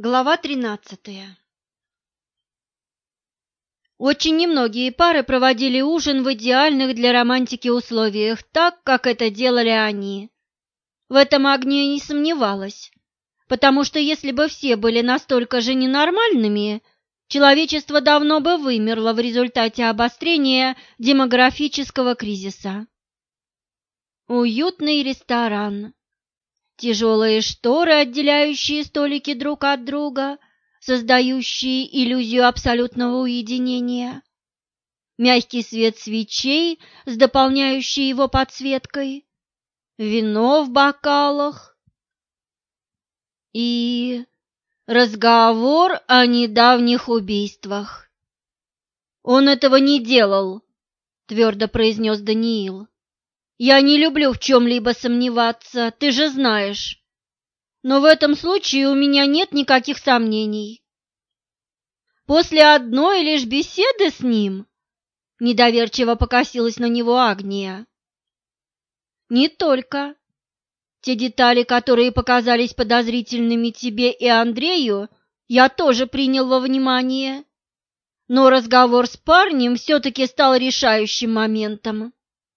Глава 13. Очень немногие пары проводили ужин в идеальных для романтики условиях, так, как это делали они. В этом Агния не сомневалась, потому что если бы все были настолько же ненормальными, человечество давно бы вымерло в результате обострения демографического кризиса. Уютный ресторан. Тяжелые шторы, отделяющие столики друг от друга, создающие иллюзию абсолютного уединения. Мягкий свет свечей с дополняющей его подсветкой. Вино в бокалах. И разговор о недавних убийствах. «Он этого не делал», — твердо произнес Даниил. «Я не люблю в чем-либо сомневаться, ты же знаешь. Но в этом случае у меня нет никаких сомнений». После одной лишь беседы с ним недоверчиво покосилась на него Агния. «Не только. Те детали, которые показались подозрительными тебе и Андрею, я тоже принял во внимание. Но разговор с парнем все-таки стал решающим моментом».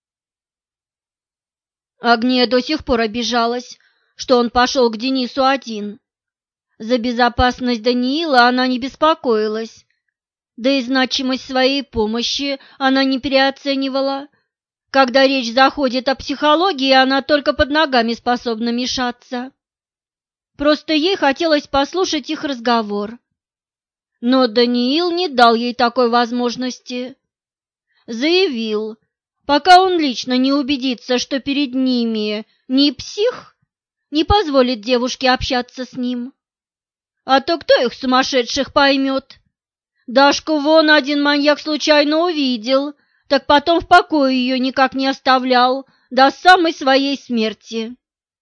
Агния до сих пор обижалась, что он пошел к Денису один. За безопасность Даниила она не беспокоилась, да и значимость своей помощи она не переоценивала. Когда речь заходит о психологии, она только под ногами способна мешаться. Просто ей хотелось послушать их разговор. Но Даниил не дал ей такой возможности. Заявил, пока он лично не убедится, что перед ними не псих, не позволит девушке общаться с ним. А то кто их сумасшедших поймет? Дашку вон один маньяк случайно увидел, так потом в покое ее никак не оставлял до самой своей смерти.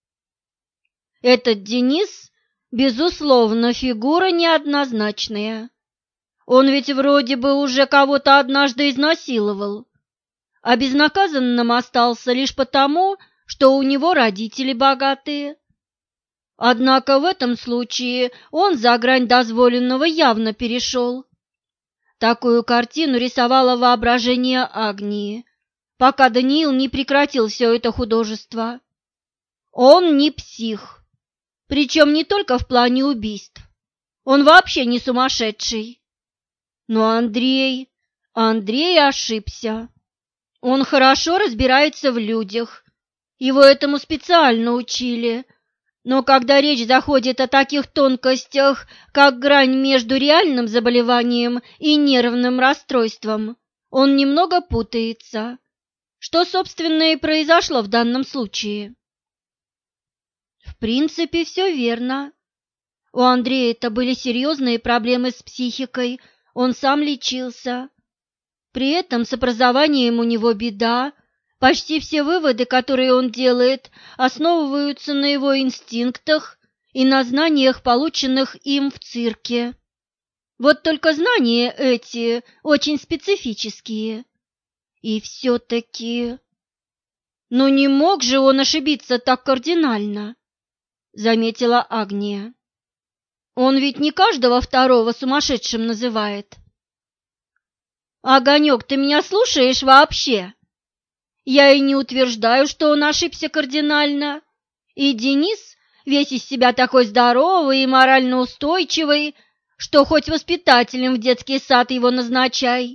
Этот Денис, безусловно, фигура неоднозначная. Он ведь вроде бы уже кого-то однажды изнасиловал, а безнаказанным остался лишь потому, что у него родители богатые. Однако в этом случае он за грань дозволенного явно перешел. Такую картину рисовало воображение Агнии, пока Даниил не прекратил все это художество. Он не псих, причем не только в плане убийств. Он вообще не сумасшедший. Но Андрей ошибся. Он хорошо разбирается в людях, его этому специально учили. Но когда речь заходит о таких тонкостях, как грань между реальным заболеванием и нервным расстройством, он немного путается, что, собственно, и произошло в данном случае. В принципе, все верно. У Андрея-то были серьезные проблемы с психикой, он сам лечился. При этом с образованием у него беда. Почти все выводы, которые он делает, основываются на его инстинктах и на знаниях, полученных им в цирке. Вот только знания эти очень специфические. И все-таки... Ну не мог же он ошибиться так кардинально, заметила Агния. Он ведь не каждого второго сумасшедшим называет. Огонек, ты меня слушаешь вообще? Я и не утверждаю, что он ошибся кардинально. И Денис весь из себя такой здоровый и морально устойчивый, что хоть воспитателем в детский сад его назначай.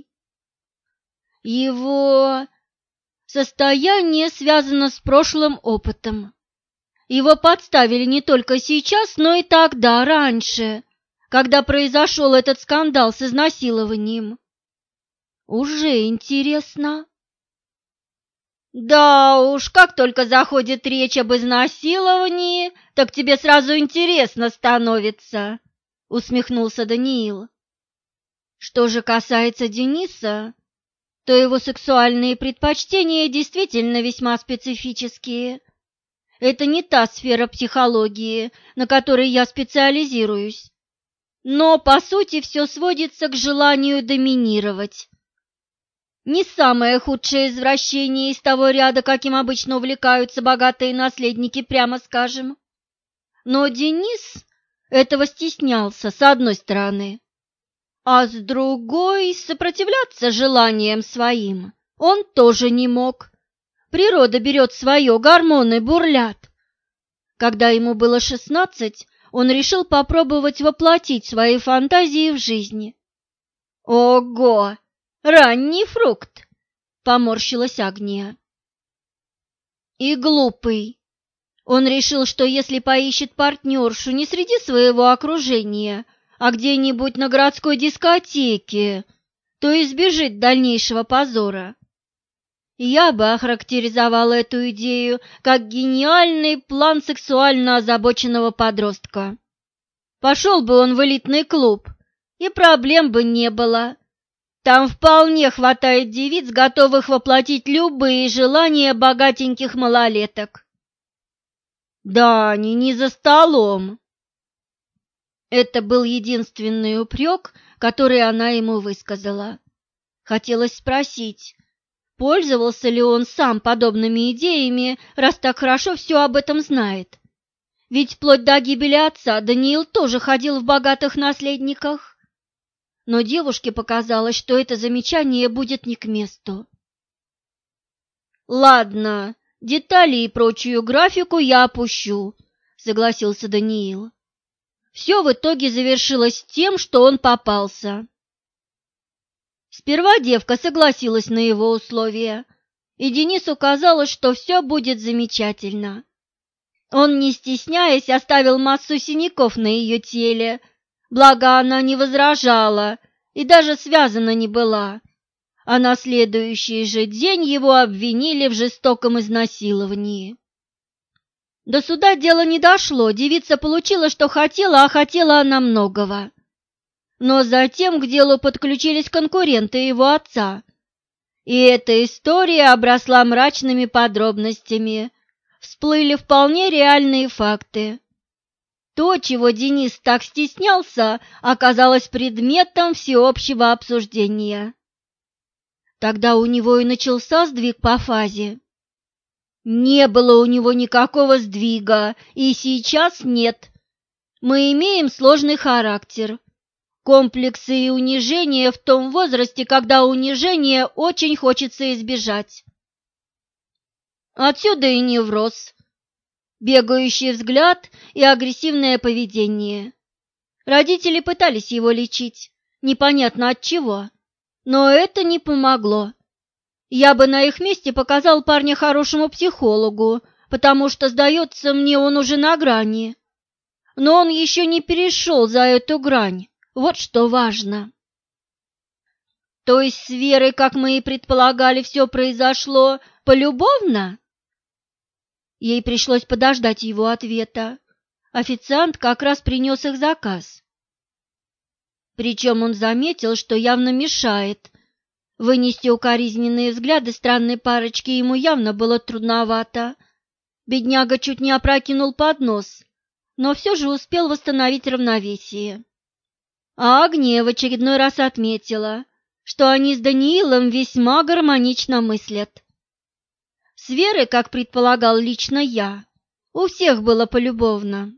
Его состояние связано с прошлым опытом. Его подставили не только сейчас, но и тогда, раньше, когда произошел этот скандал с изнасилованием. Уже интересно. Да уж, как только заходит речь об изнасиловании, так тебе сразу интересно становится, усмехнулся Даниил. Что же касается Дениса, то его сексуальные предпочтения действительно весьма специфические. Это не та сфера психологии, на которой я специализируюсь. Но, по сути, все сводится к желанию доминировать. Не самое худшее извращение из того ряда, каким обычно увлекаются богатые наследники, прямо скажем. Но Денис этого стеснялся с одной стороны, а с другой сопротивляться желаниям своим он тоже не мог. Природа берет свое, гормоны бурлят. Когда ему было 16, он решил попробовать воплотить свои фантазии в жизнь. «Ого! Ранний фрукт!» — поморщилась Агния. «И глупый. Он решил, что если поищет партнершу не среди своего окружения, а где-нибудь на городской дискотеке, то избежит дальнейшего позора. Я бы охарактеризовала эту идею как гениальный план сексуально озабоченного подростка. Пошел бы он в элитный клуб, и проблем бы не было. Там вполне хватает девиц, готовых воплотить любые желания богатеньких малолеток. Да, не за столом. Это был единственный упрек, который она ему высказала. Хотелось спросить, пользовался ли он сам подобными идеями, раз так хорошо все об этом знает. Ведь вплоть до гибели отца Даниил тоже ходил в богатых наследниках. Но девушке показалось, что это замечание будет не к месту. «Ладно, детали и прочую графику я опущу», — согласился Даниил. Все в итоге завершилось тем, что он попался. Сперва девка согласилась на его условия, и Денису казалось, что все будет замечательно. Он, не стесняясь, оставил массу синяков на ее теле, благо она не возражала и даже связана не была, а на следующий же день его обвинили в жестоком изнасиловании. До суда дело не дошло, девица получила, что хотела, а хотела она многого. Но затем к делу подключились конкуренты его отца, и эта история обросла мрачными подробностями, всплыли вполне реальные факты. То, чего Денис так стеснялся, оказалось предметом всеобщего обсуждения. Тогда у него и начался сдвиг по фазе. Не было у него никакого сдвига, и сейчас нет. Мы имеем сложный характер. Комплексы и унижение в том возрасте, когда унижение очень хочется избежать. Отсюда и невроз, бегающий взгляд и агрессивное поведение. Родители пытались его лечить, непонятно от чего, но это не помогло. Я бы на их месте показал парня хорошему психологу, потому что, сдается мне, он уже на грани. Но он еще не перешел за эту грань, вот что важно. То есть с Верой, как мы и предполагали, все произошло полюбовно? Ей пришлось подождать его ответа. Официант как раз принес их заказ. Причем он заметил, что явно мешает. Вынести укоризненные взгляды странной парочки ему явно было трудновато. Бедняга чуть не опрокинул поднос, но все же успел восстановить равновесие. А Агния в очередной раз отметила, что они с Даниилом весьма гармонично мыслят. С Верой, как предполагал лично я, у всех было полюбовно.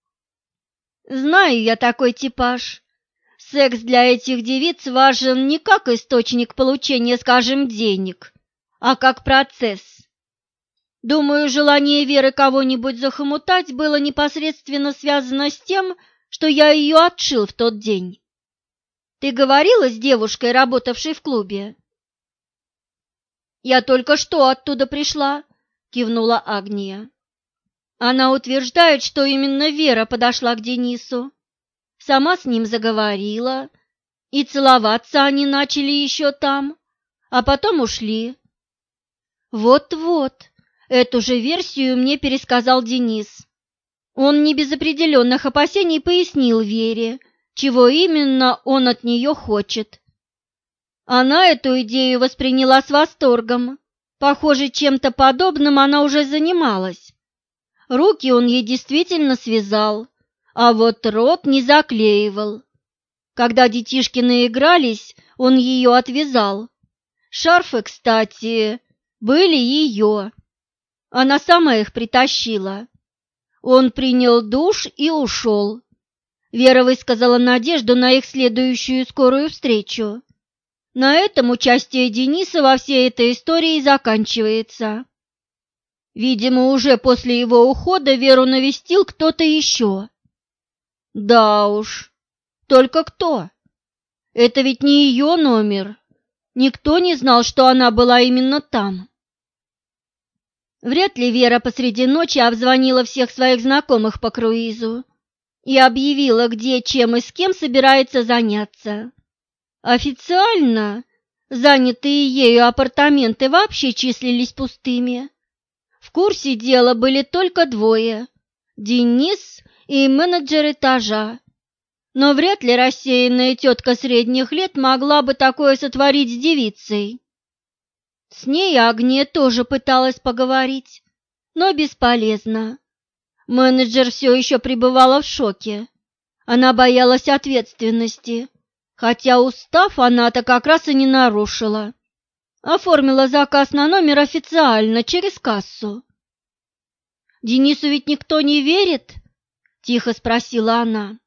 Знаю я такой типаж. Секс для этих девиц важен не как источник получения, скажем, денег, а как процесс. Думаю, желание Веры кого-нибудь захомутать было непосредственно связано с тем, что я ее отшил в тот день. Ты говорила с девушкой, работавшей в клубе? Я только что оттуда пришла, кивнула Агния. Она утверждает, что именно Вера подошла к Денису. Сама с ним заговорила, и целоваться они начали еще там, а потом ушли. Вот-вот, эту же версию мне пересказал Денис. Он не без определенных опасений пояснил Вере, чего именно он от нее хочет. Она эту идею восприняла с восторгом. Похоже, чем-то подобным она уже занималась. Руки он ей действительно связал, а вот рот не заклеивал. Когда детишки наигрались, он ее отвязал. Шарфы, кстати, были ее. Она сама их притащила. Он принял душ и ушел. Вера высказала надежду на их следующую скорую встречу. На этом участие Дениса во всей этой истории заканчивается. Видимо, уже после его ухода Веру навестил кто-то еще. Да уж, только кто? Это ведь не ее номер. Никто не знал, что она была именно там. Вряд ли Вера посреди ночи обзвонила всех своих знакомых по круизу и объявила, где, чем и с кем собирается заняться. Официально занятые ею апартаменты вообще числились пустыми. В курсе дела были только двое – Денис и менеджер этажа. Но вряд ли рассеянная тетка средних лет могла бы такое сотворить с девицей. С ней Агния тоже пыталась поговорить, но бесполезно. Менеджер все еще пребывала в шоке. Она боялась ответственности, хотя устав она-то как раз и не нарушила. Оформила заказ на номер официально, через кассу. «Денису ведь никто не верит?» – тихо спросила она.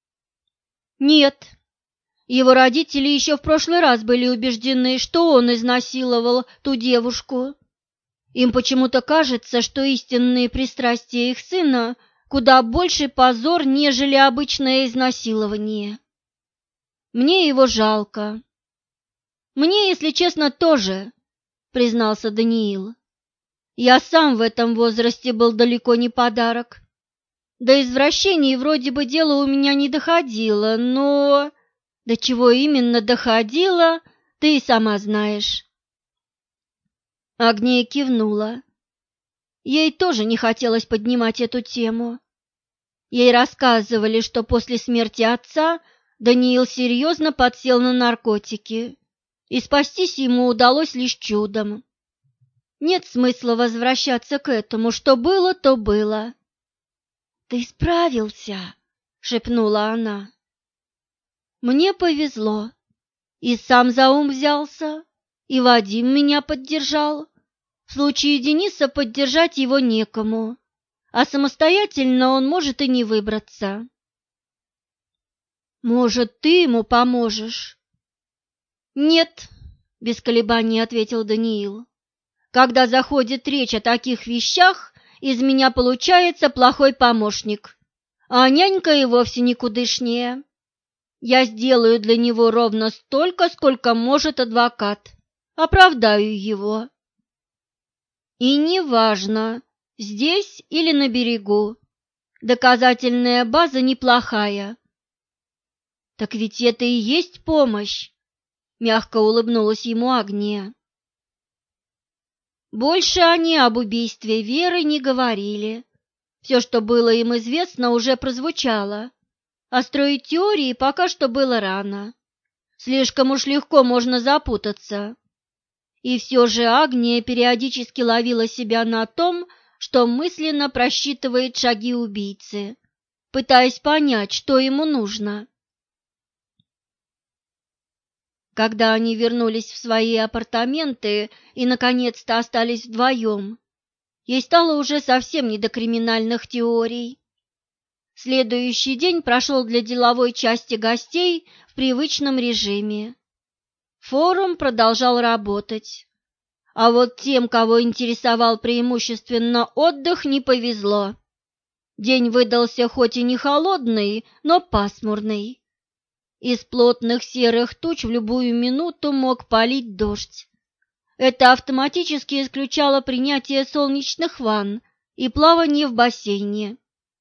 «Нет. Его родители еще в прошлый раз были убеждены, что он изнасиловал ту девушку. Им почему-то кажется, что истинные пристрастия их сына куда больший позор, нежели обычное изнасилование. Мне его жалко». «Мне, если честно, тоже», — признался Даниил. «Я сам в этом возрасте был далеко не подарок. До извращений вроде бы дело у меня не доходило, но до чего именно доходило, ты и сама знаешь». Агния кивнула. Ей тоже не хотелось поднимать эту тему. Ей рассказывали, что после смерти отца Даниил серьезно подсел на наркотики, и спастись ему удалось лишь чудом. Нет смысла возвращаться к этому, что было, то было. «Ты справился», — шепнула она. «Мне повезло. И сам за ум взялся, и Вадим меня поддержал. В случае Дениса поддержать его некому, а самостоятельно он может и не выбраться». «Может, ты ему поможешь?» «Нет», — без колебаний ответил Даниил. «Когда заходит речь о таких вещах, из меня получается плохой помощник, а нянька и вовсе никудышнее. Я сделаю для него ровно столько, сколько может адвокат, оправдаю его. И неважно, здесь или на берегу, доказательная база неплохая». «Так ведь это и есть помощь», — мягко улыбнулась ему Агния. Больше они об убийстве Веры не говорили. Все, что было им известно, уже прозвучало, а строить теории пока что было рано. Слишком уж легко можно запутаться. И все же Агния периодически ловила себя на том, что мысленно просчитывает шаги убийцы, пытаясь понять, что ему нужно. Когда они вернулись в свои апартаменты и, наконец-то, остались вдвоем, ей стало уже совсем не до криминальных теорий. Следующий день прошел для деловой части гостей в привычном режиме. Форум продолжал работать, а вот тем, кого интересовал преимущественно отдых, не повезло. День выдался хоть и не холодный, но пасмурный. Из плотных серых туч в любую минуту мог палить дождь. Это автоматически исключало принятие солнечных ванн и плавание в бассейне.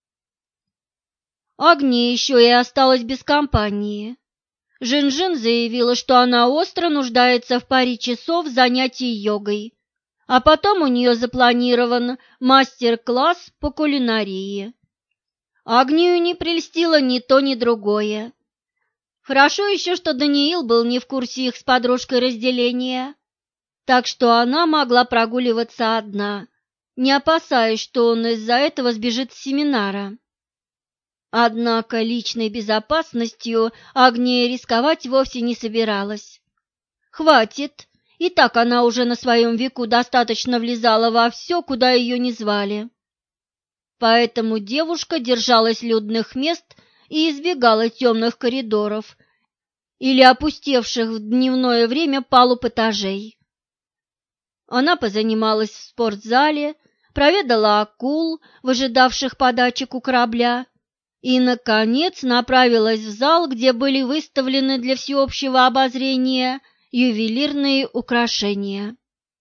Агния еще и осталась без компании. Жин-Жин заявила, что она остро нуждается в паре часов занятий йогой, а потом у нее запланирован мастер-класс по кулинарии. Агнию не прельстило ни то, ни другое. Хорошо еще, что Даниил был не в курсе их с подружкой разделения, так что она могла прогуливаться одна, не опасаясь, что он из-за этого сбежит с семинара. Однако личной безопасностью Агния рисковать вовсе не собиралась. Хватит, и так она уже на своем веку достаточно влезала во все, куда ее не звали. Поэтому девушка держалась людных мест и избегала темных коридоров или опустевших в дневное время палуб этажей. Она позанималась в спортзале, проведала акул, выжидавших подачек у корабля, и, наконец, направилась в зал, где были выставлены для всеобщего обозрения ювелирные украшения.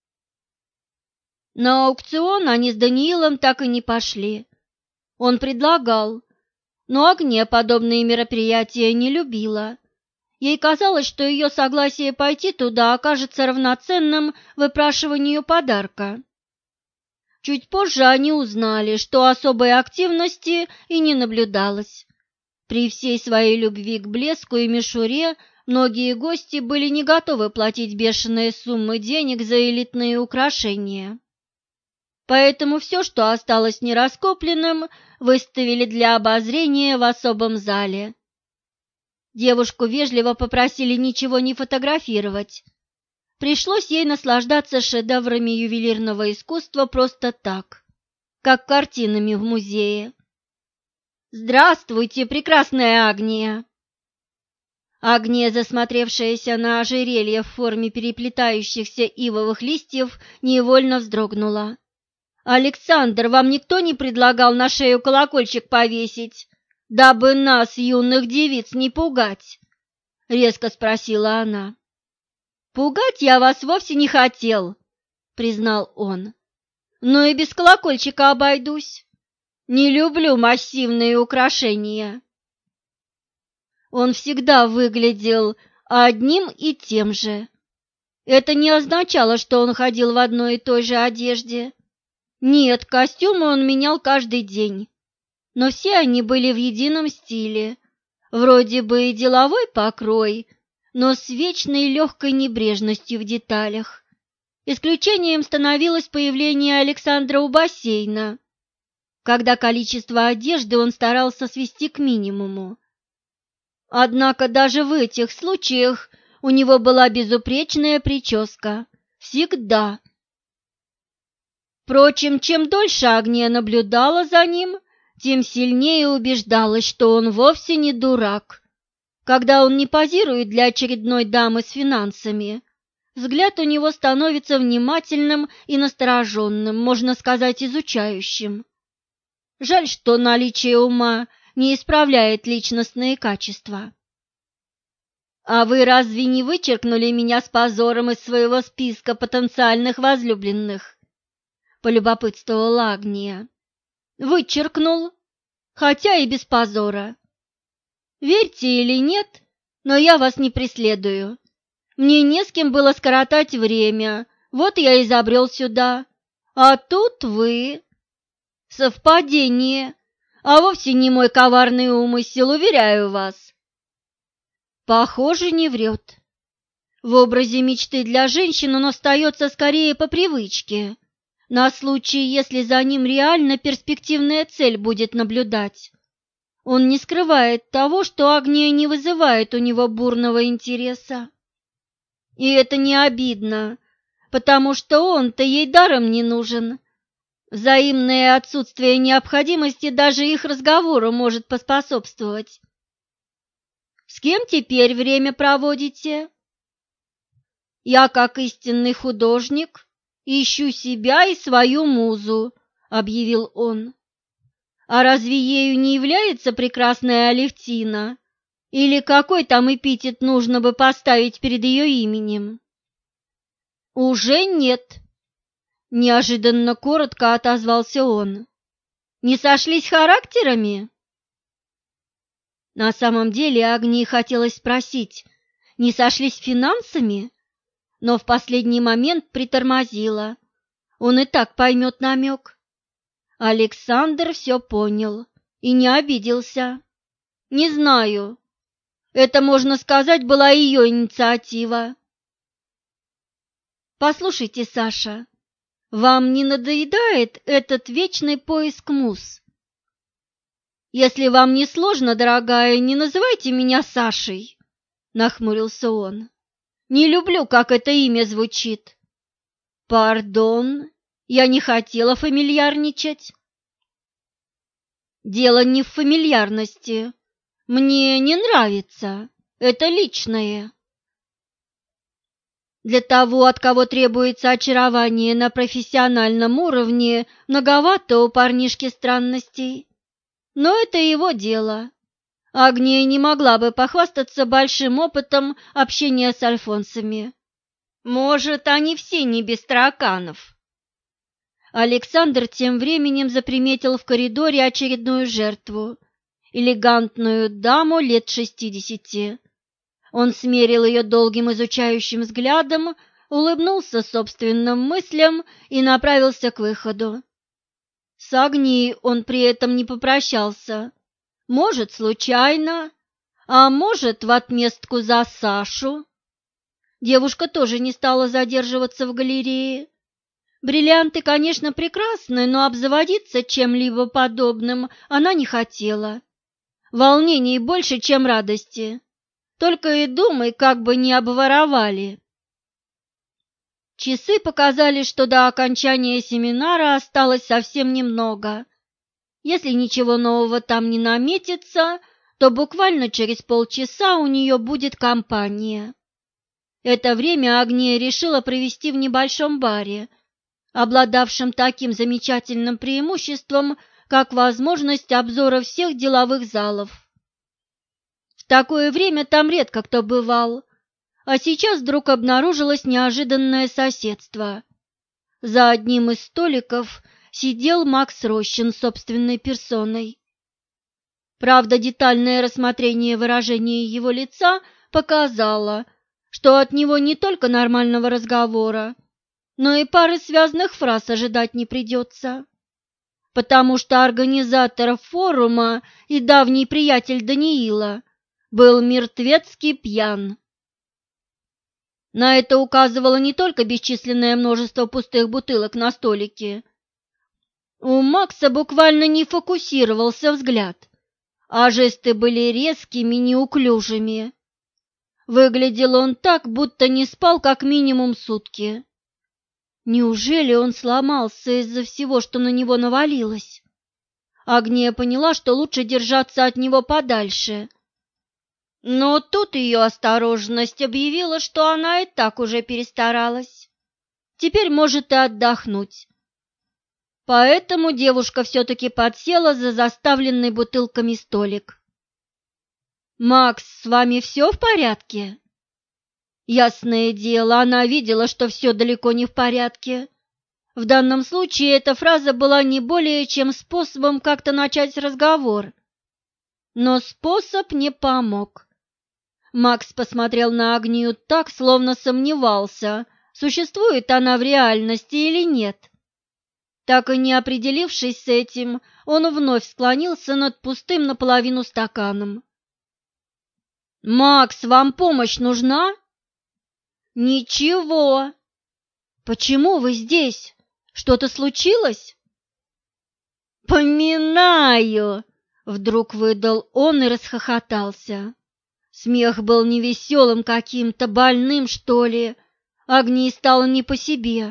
На аукцион они с Даниилом так и не пошли. Он предлагал, но Агния подобные мероприятия не любила. Ей казалось, что ее согласие пойти туда окажется равноценным выпрашиванию подарка. Чуть позже они узнали, что особой активности и не наблюдалось. При всей своей любви к блеску и мишуре многие гости были не готовы платить бешеные суммы денег за элитные украшения. Поэтому все, что осталось нераскопленным, выставили для обозрения в особом зале. Девушку вежливо попросили ничего не фотографировать. Пришлось ей наслаждаться шедеврами ювелирного искусства просто так, как картинами в музее. «Здравствуйте, прекрасная Агния!» Агния, засмотревшаяся на ожерелье в форме переплетающихся ивовых листьев, невольно вздрогнула. «Александр, вам никто не предлагал на шею колокольчик повесить, дабы нас, юных девиц, не пугать?» — резко спросила она. «Пугать я вас вовсе не хотел», — признал он. «Но и без колокольчика обойдусь. Не люблю массивные украшения». Он всегда выглядел одним и тем же. Это не означало, что он ходил в одной и той же одежде. Нет, костюмы он менял каждый день, но все они были в едином стиле, вроде бы и деловой покрой, но с вечной легкой небрежностью в деталях. Исключением становилось появление Александра у бассейна, когда количество одежды он старался свести к минимуму. Однако даже в этих случаях у него была безупречная прическа. Всегда. Впрочем, чем дольше Агния наблюдала за ним, тем сильнее убеждалась, что он вовсе не дурак. Когда он не позирует для очередной дамы с финансами, взгляд у него становится внимательным и настороженным, можно сказать, изучающим. Жаль, что наличие ума не исправляет личностные качества. «А вы разве не вычеркнули меня с позором из своего списка потенциальных возлюбленных?» — полюбопытствовала Агния. «Вычеркнул, хотя и без позора. Верьте или нет, но я вас не преследую. Мне не с кем было скоротать время, вот я и забрел сюда. А тут вы. Совпадение, а вовсе не мой коварный умысел, уверяю вас». Похоже, не врет. В образе мечты для женщин он остается скорее по привычке, на случай, если за ним реально перспективная цель будет наблюдать. Он не скрывает того, что Агния не вызывает у него бурного интереса. И это не обидно, потому что он-то ей даром не нужен. Взаимное отсутствие необходимости даже их разговору может поспособствовать. «С кем теперь время проводите?» «Я, как истинный художник, ищу себя и свою музу», — объявил он. «А разве ею не является прекрасная Алевтина? Или какой там эпитет нужно бы поставить перед ее именем?» «Уже нет», — неожиданно коротко отозвался он. «Не сошлись характерами?» На самом деле Агнии хотелось спросить, не сошлись финансами, но в последний момент притормозила. Он и так поймет намек. Александр все понял и не обиделся. «Не знаю. Это, можно сказать, была ее инициатива». «Послушайте, Саша, вам не надоедает этот вечный поиск муз? Если вам не сложно, дорогая, не называйте меня Сашей», — нахмурился он. «Не люблю, как это имя звучит». «Пардон, я не хотела фамильярничать». «Дело не в фамильярности. Мне не нравится. Это личное. Для того, от кого требуется очарование на профессиональном уровне, многовато у парнишки странностей. Но это его дело. Агния не могла бы похвастаться большим опытом общения с альфонсами. Может, они все не без тараканов. Александр тем временем заприметил в коридоре очередную жертву, элегантную даму лет 60. Он смерил ее долгим изучающим взглядом, улыбнулся собственным мыслям и направился к выходу. С Агнией он при этом не попрощался. Может, случайно, а может, в отместку за Сашу. Девушка тоже не стала задерживаться в галерее. Бриллианты, конечно, прекрасны, но обзаводиться чем-либо подобным она не хотела. Волнений больше, чем радости. Только и думай, как бы не обворовали. Часы показали, что до окончания семинара осталось совсем немного. Если ничего нового там не наметится, то буквально через полчаса у нее будет компания. Это время Агния решила провести в небольшом баре, обладавшем таким замечательным преимуществом, как возможность обзора всех деловых залов. В такое время там редко кто бывал, а сейчас вдруг обнаружилось неожиданное соседство. За одним из столиков сидел Макс Рощин собственной персоной. Правда, детальное рассмотрение выражения его лица показало, что от него не только нормального разговора, но и пары связанных фраз ожидать не придется, потому что организатор форума и давний приятель Даниила был мертвецки пьян. На это указывало не только бесчисленное множество пустых бутылок на столике. У Макса буквально не фокусировался взгляд, а жесты были резкими, неуклюжими. Выглядел он так, будто не спал как минимум сутки. Неужели он сломался из-за всего, что на него навалилось? Агния поняла, что лучше держаться от него подальше. Но тут ее осторожность объявила, что она и так уже перестаралась. Теперь может и отдохнуть. Поэтому девушка все-таки подсела за заставленный бутылками столик. «Макс, с вами все в порядке?» Ясное дело, она видела, что все далеко не в порядке. В данном случае эта фраза была не более чем способом как-то начать разговор. Но способ не помог. Макс посмотрел на Агнию так, словно сомневался, существует она в реальности или нет. Так и не определившись с этим, он вновь склонился над пустым наполовину стаканом. «Макс, вам помощь нужна?» «Ничего. Почему вы здесь? Что-то случилось?» «Поминаю!» — вдруг выдал он и расхохотался. Смех был невеселым каким-то, больным, что ли. Агнии стало не по себе.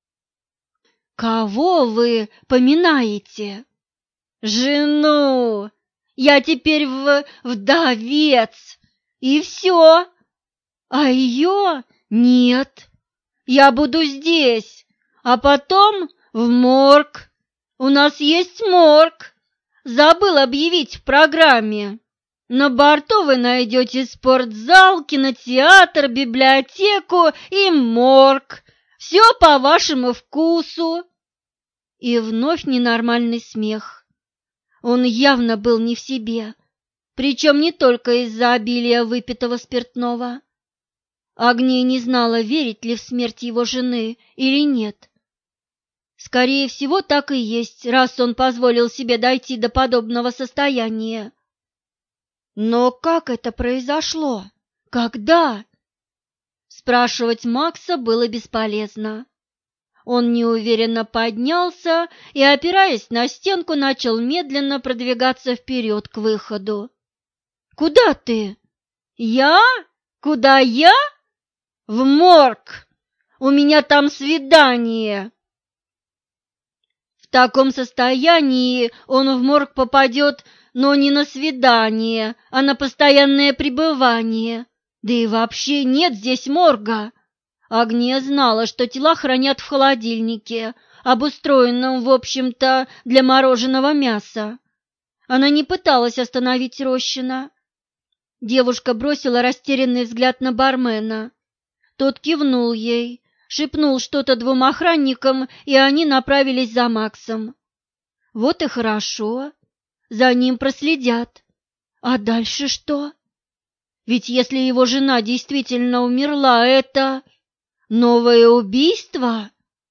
«Кого вы поминаете?» «Жену! Я теперь вдовец, и все. А ее нет. Я буду здесь, а потом в морг. У нас есть морг. Забыл объявить в программе. На борту вы найдете спортзал, кинотеатр, библиотеку и морг. Все по вашему вкусу». И вновь ненормальный смех. Он явно был не в себе, причем не только из-за обилия выпитого спиртного. Агния не знала, верить ли в смерть его жены или нет. Скорее всего, так и есть, раз он позволил себе дойти до подобного состояния. Но как это произошло? Когда? Спрашивать Макса было бесполезно. Он неуверенно поднялся и, опираясь на стенку, начал медленно продвигаться вперед к выходу. «Куда ты?» «Я? Куда я? В морг! У меня там свидание!» В таком состоянии он в морг попадет, но не на свидание, а на постоянное пребывание. Да и вообще нет здесь морга. Агния знала, что тела хранят в холодильнике, обустроенном, в общем-то, для мороженого мяса. Она не пыталась остановить Рощина. Девушка бросила растерянный взгляд на бармена. Тот кивнул ей, шепнул что-то двум охранникам, и они направились за Максом. Вот и хорошо, за ним проследят. А дальше что? Ведь если его жена действительно умерла, это новое убийство?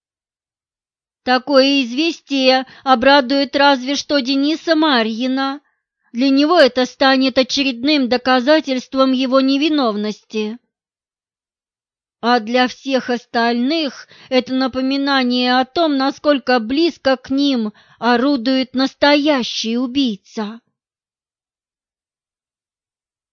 Такое известие обрадует разве что Дениса Марьина. Для него это станет очередным доказательством его невиновности. А для всех остальных это напоминание о том, насколько близко к ним орудует настоящий убийца.